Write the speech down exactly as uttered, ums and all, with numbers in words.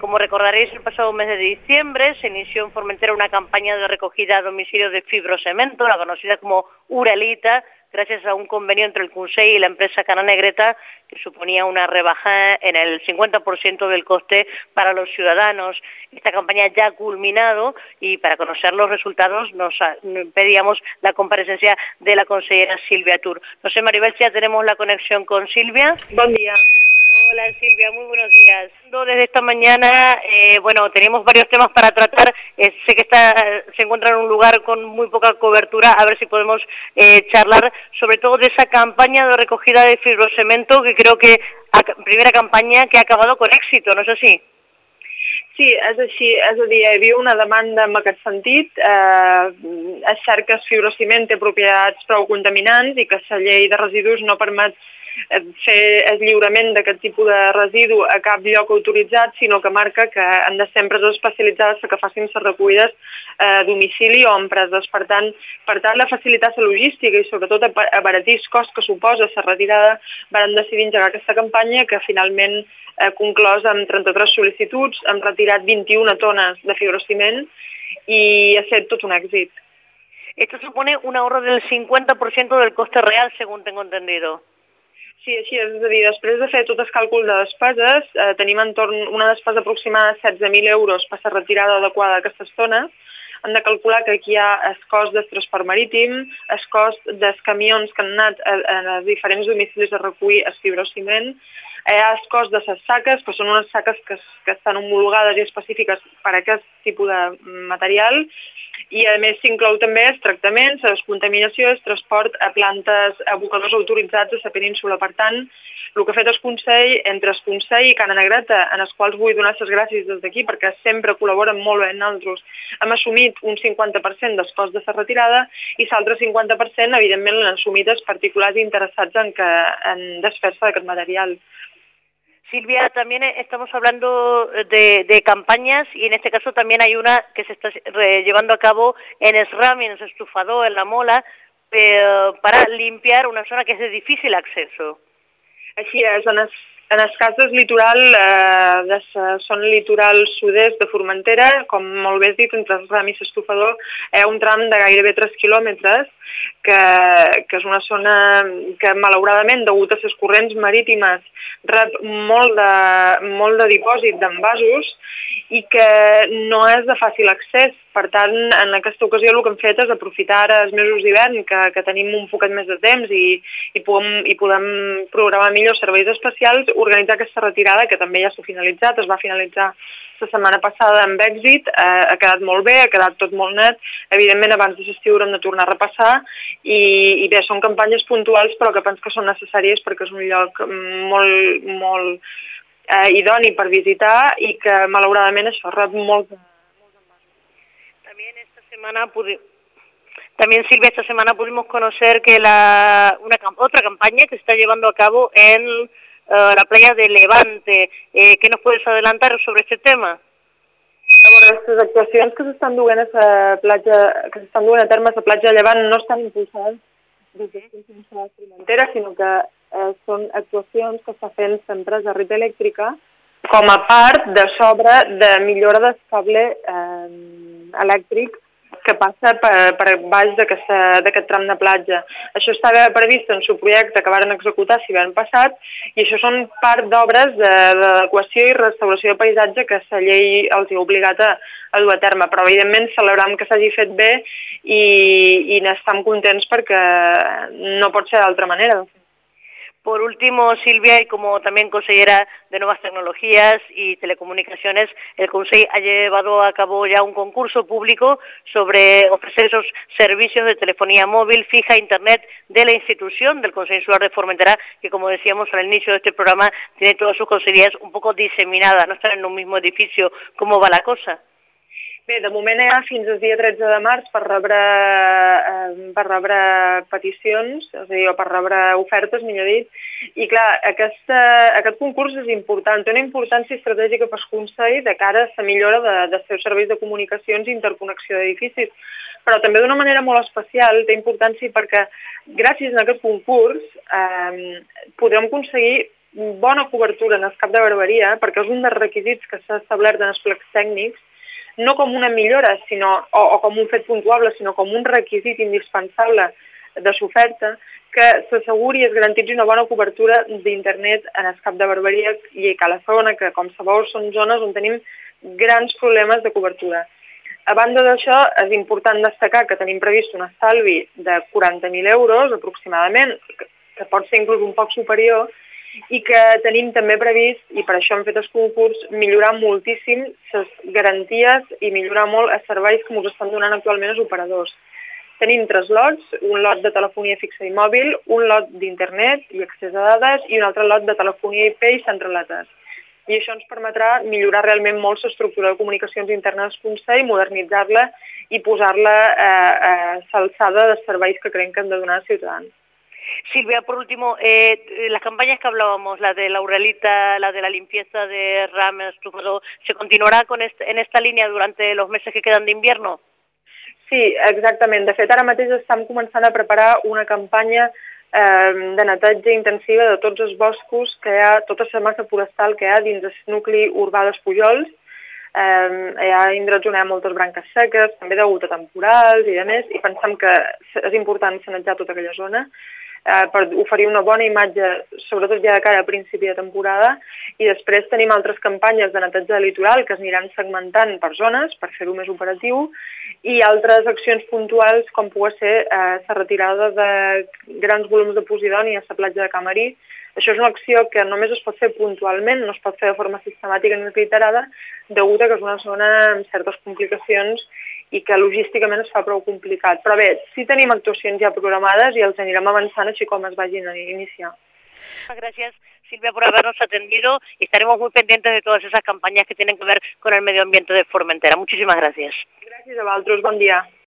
como recordaréis, el pasado mes de diciembre se inició en Formentera una campaña de recogida a domicilio de fibrocemento, la conocida como Uralita, gracias a un convenio entre el Consell y la empresa Cana Negreta, que suponía una rebaja en el cincuenta por ciento del coste para los ciudadanos. Esta campaña ya ha culminado y para conocer los resultados nos pedíamos la comparecencia de la consellera Silvia Tur. No sé, Maribel, si ya tenemos la conexión con Silvia. Buen día. Hola Silvia, muy buenos días. Desde esta mañana, eh, bueno, teníamos varios temas para tratar. Eh, sé que está, se encuentra en un lugar con muy poca cobertura, a ver si podemos eh, charlar sobre todo de esa campaña de recogida de fibrocemento, que creo que primera campanya que ha acabado con èxito, no és així? Sí, és així, és a dir, hi havia una demanda en aquest sentit. Eh, és cert que el fibrociment té propietats prou contaminants i que la llei de residus no permet fer el lliurament d'aquest tipus de residu a cap lloc autoritzat, sinó que marca que han de ser empreses especialitzades que facin les recollides a domicili o empreses. Per tant, per tal de facilitar la logística i sobretot abaratir el cost que suposa la retirada, van decidir engegar aquesta campanya que finalment ha conclòs amb trenta-tres sol·licituds, hem retirat vint-i-una tones de fibrociment i ha estat tot un èxit. Esto supone un ahorro del cincuenta por ciento del coste real, según tengo entendido. Sí, així és, és a dir, després de fer tot el càlcul de despeses, eh, tenim entorn una despesa aproximada de setze mil euros per la retirada adequada d'aquestes tones. Hem de calcular que aquí hi ha el cost del transport marítim, el cost dels camions que han anat a, a diferents domicilis a recollir el fibrociment, hi ha el cost de les saques, que són unes saques que, que estan homologades i específiques per a aquest tipus de material, i a més s'inclou també els tractaments, la descontaminació, el transport a plantes, abocadors autoritzats a la península. Per tant, el que ha fet el Consell, entre el Consell i Cana Negreta, en els quals vull donar les gràcies des d'aquí perquè sempre col·laboren molt bé amb nosaltres, hem assumit un cinquanta per cent del cost de la retirada i l'altre cinquanta per cent, evidentment, l'han assumit els particulars interessats en, que, en desfer-se d'aquest material. Silvia, también estamos hablando de, de campañas y en este caso también hay una que se está llevando a cabo en SRAM, en el estufador, en la Mola, eh, para limpiar una zona que es de difícil acceso. Així és, en el, en el cas del litoral, eh, de la zona litoral sud-est de Formentera, com molt bé has dit, entre SRAM i l'estufador, hi ha un tram de gairebé tres quilòmetres, que, que és una zona que malauradament, degut a les corrents marítimes, rep molt de, molt de dipòsit d'envasos i que no és de fàcil accés. Per tant, en aquesta ocasió el que hem fet és aprofitar ara els mesos d'hivern, que, que tenim un poquet més de temps i, i, podem, i podem programar millor serveis especials, organitzar aquesta retirada, que també ja s'ha finalitzat, es va finalitzar la setmana passada amb èxit, eh, ha quedat molt bé, ha quedat tot molt net. Evidentment, abans de l'estiu haurem de tornar a repassar i, i bé, són campanyes puntuals, però que penso que són necessàries perquè és un lloc molt, molt eh, idoni per visitar i que, malauradament, això rep molt. También esta semana pudi- También, Silvia, esta semana pudimos conocer que la una otra campaña que se está llevando a cabo en Uh, la playa de Levante. Eh, ¿Qué nos puedes adelantar sobre este tema? A veure, les actuacions que s'estan duent a la platja, que s'estan duent a terme a la platja de Llevant no estan impulsades des de la Formentera, sinó que eh, són actuacions que està fent l'empresa Rit Elèctrica com a part de sobre de millora del cable eh, elèctric que passa per, per baix d'aquest tram de platja. Això estava previst en el projecte que varen executar l'hivern passat i això són part d'obres d'adequació i restauració de paisatge que la llei els ha obligat a, a dur a terme. Però, evidentment, celebrem que s'hagi fet bé i, i n'estem contents perquè no pot ser d'altra manera. Por último, Silvia, y como también consellera de Nuevas Tecnologías y Telecomunicaciones, el Consell ha llevado a cabo ya un concurso público sobre ofrecer esos servicios de telefonía móvil, fija, internet de la institución del Consell Insular de Formentera, que como decíamos al inicio de este programa, tiene todas sus consellerías un poco diseminadas, no están en un mismo edificio. ¿Cómo va la cosa? Bé, de moment hi ha fins al dia tretze de març per rebre, eh, per rebre peticions, és a dir, o per rebre ofertes, millor dit, i clar, aquesta, aquest concurs és important, té una importància estratègica per al Consell de cara a la millora de, dels seus serveis de comunicacions i interconnexió d'edificis, però també d'una manera molt especial té importància perquè gràcies a aquest concurs eh, podrem aconseguir bona cobertura en el cap de barberia, perquè és un dels requisits que s'ha establert en els plecs tècnics, no com una millora sinó, o, o com un fet puntuable, sinó com un requisit indispensable de l'oferta, que s'asseguri i es garantitzi una bona cobertura d'internet en el cap de barberia i a la zona, que com sabeu són zones on tenim grans problemes de cobertura. A banda d'això, és important destacar que tenim previst un estalvi de quaranta mil euros aproximadament, que pot ser inclús un poc superior, i que tenim també previst, i per això hem fet el concurs, millorar moltíssim les garanties i millorar molt els serveis que ens estan donant actualment els operadors. Tenim tres lots, un lot de telefonia fixa i mòbil, un lot d'internet i accés a dades i un altre lot de telefonia I P i centraletes. I això ens permetrà millorar realment molt l'estructura de comunicacions internes del Consell, modernitzar-la i posar-la eh, a l'alçada dels serveis que creiem que han de donar als ciutadans. Silvia, por último, eh, las campañas que hablábamos, la de la Uralita, la de la limpieza de rames, estufador, ¿se continuará con este, en esta línea durante los meses que quedan de invierno? Sí, exactament. De fet, ara mateix estem començant a preparar una campanya eh, de netatge intensiva de tots els boscos que hi ha, tota la massa forestal que hi ha dins el nucli urbà dels Pujols. Eh, hi ha indrets on hi ha moltes branques seques, també degut a temporals i a més, i pensem que és important sanejar tota aquella zona eh, per oferir una bona imatge, sobretot ja de cara a principi de temporada, i després tenim altres campanyes de netatge litoral que es aniran segmentant per zones per fer-ho més operatiu, i altres accions puntuals com pugui ser eh, la retirada de grans volums de posidoni a la platja de Camarí. Això és una acció que només es pot fer puntualment, no es pot fer de forma sistemàtica ni reiterada, degut a que és una zona amb certes complicacions i que logísticament es fa prou complicat. Però bé, sí tenim actuacions ja programades i els anirem avançant així com es vagin a iniciar. Gracias, Silvia, por habernos atendido y estaremos muy pendientes de todas esas campañas que tienen que ver con el medio ambiente de Formentera. Muchísimas gracias. Gràcies a vosaltres, bon dia.